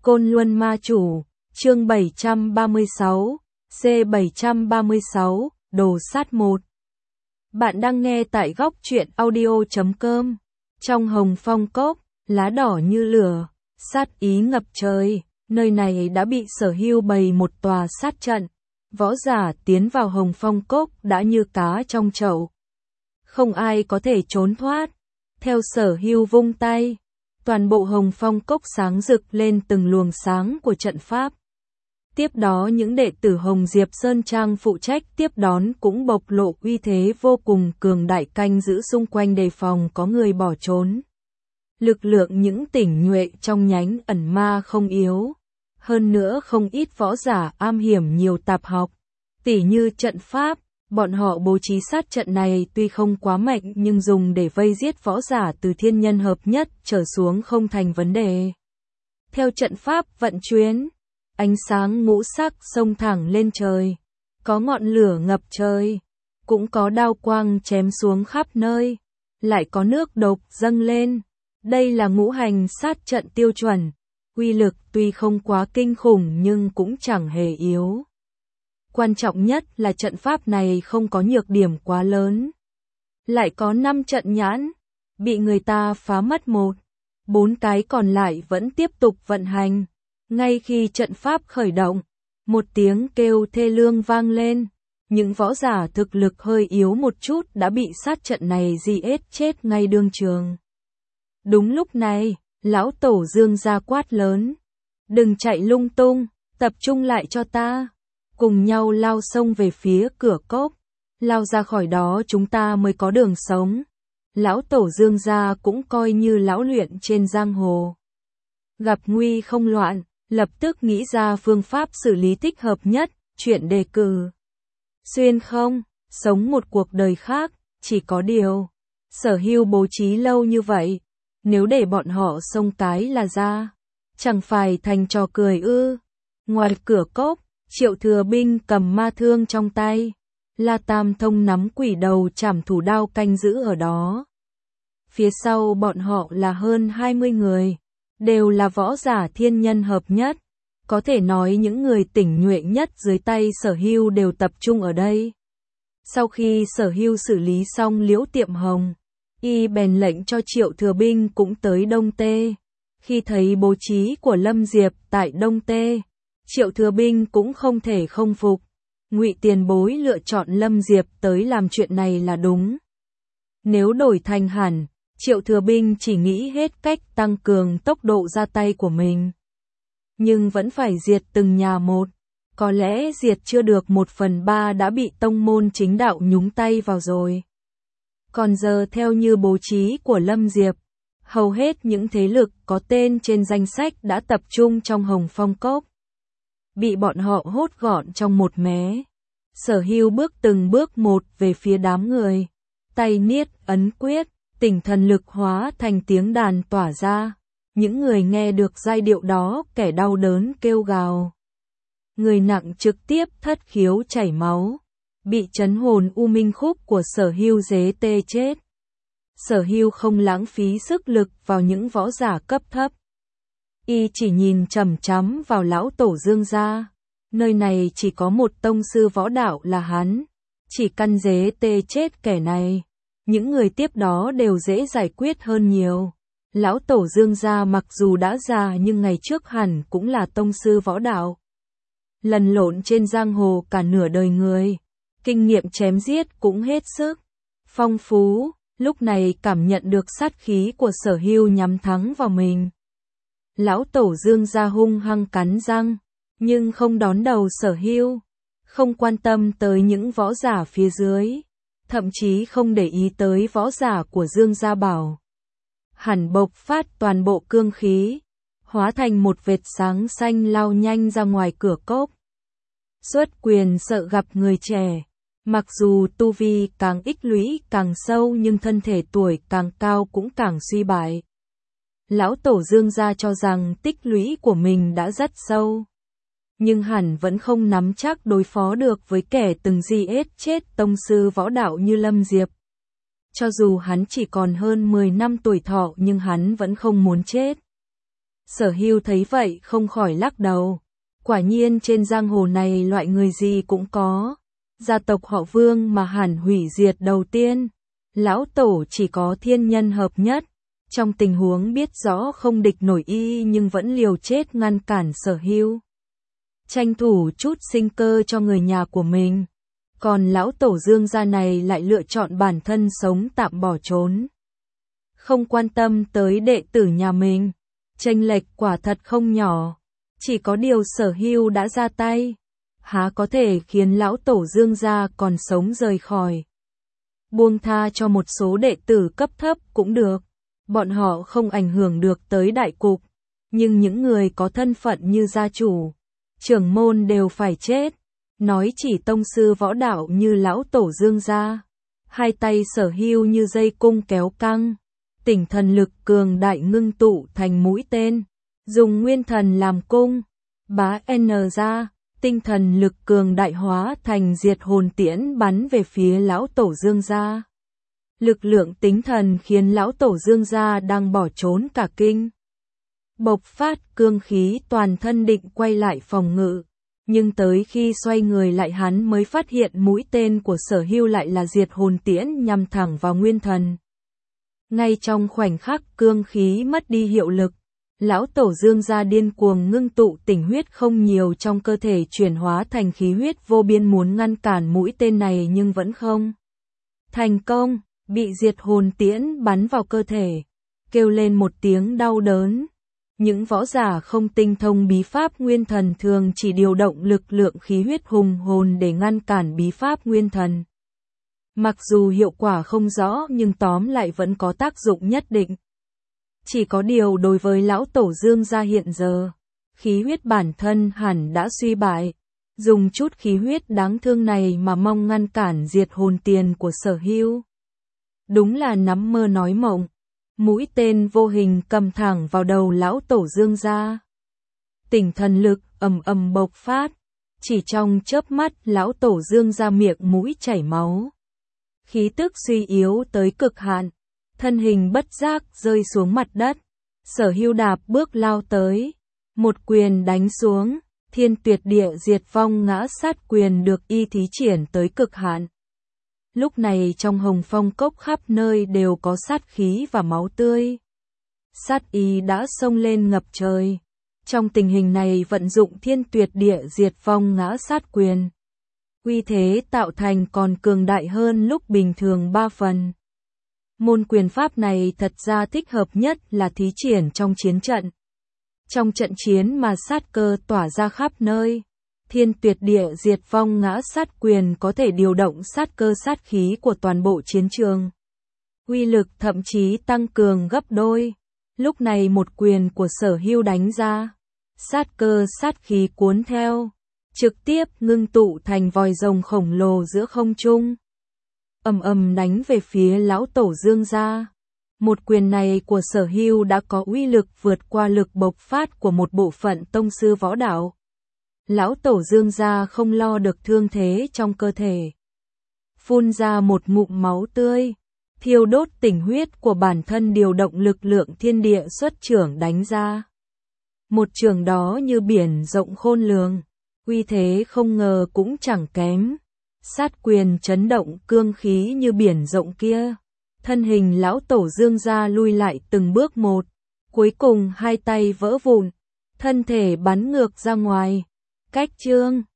Côn Luân Ma Chủ, chương 736, C736, Đồ Sát 1. Bạn đang nghe tại góc truyện audio.com. Trong Hồng Phong Cốc, lá đỏ như lửa, sát ý ngập trời, nơi này đã bị Sở Hưu bày một tòa sát trận. Võ giả tiến vào Hồng Phong Cốc đã như cá trong chậu. Không ai có thể trốn thoát. Theo Sở Hưu vung tay, toàn bộ Hồng Phong Cốc sáng rực lên từng luồng sáng của trận pháp. Tiếp đó những đệ tử Hồng Diệp Sơn Trang phụ trách tiếp đón cũng bộc lộ uy thế vô cùng cường đại, canh giữ xung quanh đề phòng có người bỏ trốn. Lực lượng những tỉnh nhuệ trong nhánh ẩn ma không yếu. Hơn nữa không ít võ giả am hiểm nhiều tạp học. Tỉ như trận pháp, bọn họ bố trí sát trận này tuy không quá mạnh nhưng dùng để vây giết võ giả từ thiên nhân hợp nhất trở xuống không thành vấn đề. Theo trận pháp vận chuyển, ánh sáng ngũ sắc xông thẳng lên trời, có ngọn lửa ngập trời, cũng có đao quang chém xuống khắp nơi, lại có nước độc dâng lên. Đây là ngũ hành sát trận tiêu chuẩn, uy lực tuy không quá kinh khủng nhưng cũng chẳng hề yếu. Quan trọng nhất là trận pháp này không có nhược điểm quá lớn. Lại có 5 trận nhãn, bị người ta phá mất 1, 4 cái còn lại vẫn tiếp tục vận hành. Ngay khi trận pháp khởi động, một tiếng kêu thê lương vang lên. Những võ giả thực lực hơi yếu một chút đã bị sát trận này giết chết ngay đương trường. Đúng lúc này, lão tổ Dương ra quát lớn. Đừng chạy lung tung, tập trung lại cho ta. Cùng nhau lao sông về phía cửa cốc. Lao ra khỏi đó chúng ta mới có đường sống. Lão tổ Dương gia cũng coi như lão luyện trên giang hồ. Gặp nguy không loạn, lập tức nghĩ ra phương pháp xử lý thích hợp nhất, chuyện đề cử. Xuyên không, sống một cuộc đời khác, chỉ có điều. Sở Hưu bố trí lâu như vậy, nếu để bọn họ xông cái là ra, chẳng phải thành trò cười ư. Ngoài cửa cốc, Triệu Thừa Binh cầm ma thương trong tay, La Tam Thông nắm quỷ đầu trảm thủ đao canh giữ ở đó. Phía sau bọn họ là hơn 20 người, đều là võ giả thiên nhân hợp nhất, có thể nói những người tỉnh nhuệ nhất dưới tay Sở Hưu đều tập trung ở đây. Sau khi Sở Hưu xử lý xong Liễu Tiệm Hồng, y bèn lệnh cho Triệu Thừa Binh cũng tới Đông Tê. Khi thấy bố trí của Lâm Diệp tại Đông Tê, Triệu Thừa Binh cũng không thể không phục. Ngụy Tiền Bối lựa chọn Lâm Diệp tới làm chuyện này là đúng. Nếu đổi thành hẳn, Triệu Thừa Binh chỉ nghĩ hết cách tăng cường tốc độ ra tay của mình. Nhưng vẫn phải diệt từng nhà một. Có lẽ diệt chưa được 1/3 đã bị tông môn chính đạo nhúng tay vào rồi. Còn giờ theo như bố trí của Lâm Diệp, hầu hết những thế lực có tên trên danh sách đã tập trung trong Hồng Phong Cốc. Bị bọn họ hốt gọn trong một mé. Sở Hưu bước từng bước một về phía đám người. Tay niết ấn quyết, tinh thần lực hóa thành tiếng đàn tỏa ra. Những người nghe được giai điệu đó kẻ đau đớn kêu gào. Người nặng trực tiếp thất khiếu chảy máu. Bị chấn hồn u minh khúc của Sở Hưu dế tê chết. Sở Hưu không lãng phí sức lực vào những võ giả cấp thấp. Y chỉ nhìn chằm chằm vào lão tổ Dương gia. Nơi này chỉ có một tông sư võ đạo là hắn. Chỉ căn dế tê chết kẻ này, những người tiếp đó đều dễ giải quyết hơn nhiều. Lão tổ Dương gia mặc dù đã già nhưng ngày trước hẳn cũng là tông sư võ đạo. Lần lộn trên giang hồ cả nửa đời người, kinh nghiệm chém giết cũng hết sức phong phú, lúc này cảm nhận được sát khí của Sở Hưu nhắm thẳng vào mình. Lão tổ Dương gia hung hăng cắn răng, nhưng không đón đầu Sở Hưu, không quan tâm tới những võ giả phía dưới, thậm chí không để ý tới võ giả của Dương gia bảo. Hẳn bộc phát toàn bộ cương khí, hóa thành một vệt sáng xanh lao nhanh ra ngoài cửa cốc. Xuất quyền sợ gặp người trẻ, mặc dù tu vi càng ích lũy càng sâu nhưng thân thể tuổi càng cao cũng càng suy bại. Lão tổ Dương gia cho rằng tích lũy của mình đã rất sâu, nhưng hẳn vẫn không nắm chắc đối phó được với kẻ từng giết chết tông sư võ đạo như Lâm Diệp. Cho dù hắn chỉ còn hơn 10 năm tuổi thọ nhưng hắn vẫn không muốn chết. Sở Hưu thấy vậy không khỏi lắc đầu. Quả nhiên trên giang hồ này loại người gì cũng có. Gia tộc họ Vương mà hẳn hủy diệt đầu tiên. Lão Tổ chỉ có thiên nhân hợp nhất. Trong tình huống biết rõ không địch nổi y nhưng vẫn liều chết ngăn cản Sở Hưu. Tranh thủ chút sinh cơ cho người nhà của mình. Còn lão Tổ Dương gia này lại lựa chọn bản thân sống tạm bỏ trốn. Không quan tâm tới đệ tử nhà mình. Chênh lệch quả thật không nhỏ. Chỉ có điều Sở Hưu đã ra tay. Há có thể khiến lão Tổ Dương gia còn sống rời khỏi. Buông tha cho một số đệ tử cấp thấp cũng được. Bọn họ không ảnh hưởng được tới đại cục. Nhưng những người có thân phận như gia chủ, trưởng môn đều phải chết. Nói chỉ tông sư võ đạo như lão Tổ Dương gia. Hai tay Sở Hưu như dây cung kéo căng. Tinh thần lực cường đại ngưng tụ thành mũi tên. Dùng nguyên thần làm cung. Bá N ra. Tinh thần lực cường đại hóa thành diệt hồn tiễn bắn về phía lão Tổ Dương gia. Lực lượng tinh thần khiến lão Tổ Dương gia đang bỏ trốn cả kinh. Bộc phát cương khí toàn thân định quay lại phòng ngự. Nhưng tới khi xoay người lại hắn mới phát hiện mũi tên của Sở Hưu lại là diệt hồn tiễn nhằm thẳng vào nguyên thần. Ngay trong khoảnh khắc cương khí mất đi hiệu lực, lão Tổ Dương gia điên cuồng ngưng tụ tinh huyết không nhiều trong cơ thể chuyển hóa thành khí huyết vô biên muốn ngăn cản mũi tên này nhưng vẫn không thành công, bị diệt hồn tiễn bắn vào cơ thể, kêu lên một tiếng đau đớn. Những võ giả không tinh thông bí pháp nguyên thần thường chỉ điều động lực lượng khí huyết hùng hồn để ngăn cản bí pháp nguyên thần. Mặc dù hiệu quả không rõ nhưng tóm lại vẫn có tác dụng nhất định. Chỉ có điều đối với lão Tổ Dương gia hiện giờ, khí huyết bản thân hẳn đã suy bại. Dùng chút khí huyết đáng thương này mà mong ngăn cản diệt hồn tiền của Sở Hưu. Đúng là nắm mơ nói mộng. Mũi tên vô hình cầm thẳng vào đầu lão Tổ Dương gia. Tinh thần lực ầm ầm bộc phát. Chỉ trong chớp mắt lão Tổ Dương gia miệng mũi chảy máu. Khí tức suy yếu tới cực hạn. Thân hình bất giác rơi xuống mặt đất. Sở Hưu đạp bước lao tới. Một quyền đánh xuống. Thiên tuyệt địa diệt vong ngã sát quyền được y thí triển tới cực hạn. Lúc này trong Hồng Phong Cốc khắp nơi đều có sát khí và máu tươi. Sát ý đã xông lên ngập trời. Trong tình hình này vận dụng thiên tuyệt địa diệt vong ngã sát quyền. Uy thế tạo thành còn cường đại hơn lúc bình thường 3 phần. Môn quyền pháp này thật ra thích hợp nhất là thí triển trong chiến trận. Trong trận chiến mà sát cơ tỏa ra khắp nơi. Thiên tuyệt địa diệt vong ngã sát quyền có thể điều động sát cơ sát khí của toàn bộ chiến trường. Uy lực thậm chí tăng cường gấp đôi. Lúc này một quyền của Sở Hưu đánh ra. Sát cơ sát khí cuốn theo. Trực tiếp ngưng tụ thành vòi rồng khổng lồ giữa không trung. Ầm ầm đánh về phía lão Tổ Dương gia. Một quyền này của Sở Hưu đã có uy lực vượt qua lực bộc phát của một bộ phận tông sư võ đạo. Lão Tổ Dương gia không lo được thương thế trong cơ thể. Phun ra một ngụm máu tươi, thiêu đốt tinh huyết của bản thân điều động lực lượng thiên địa xuất chưởng đánh ra. Một chưởng đó như biển rộng khôn lường, uy thế không ngờ cũng chẳng kém. Sát quyền chấn động cương khí như biển rộng kia. Thân hình lão Tổ Dương gia lui lại từng bước một, cuối cùng hai tay vỡ vụn, thân thể bắn ngược ra ngoài. Cách chương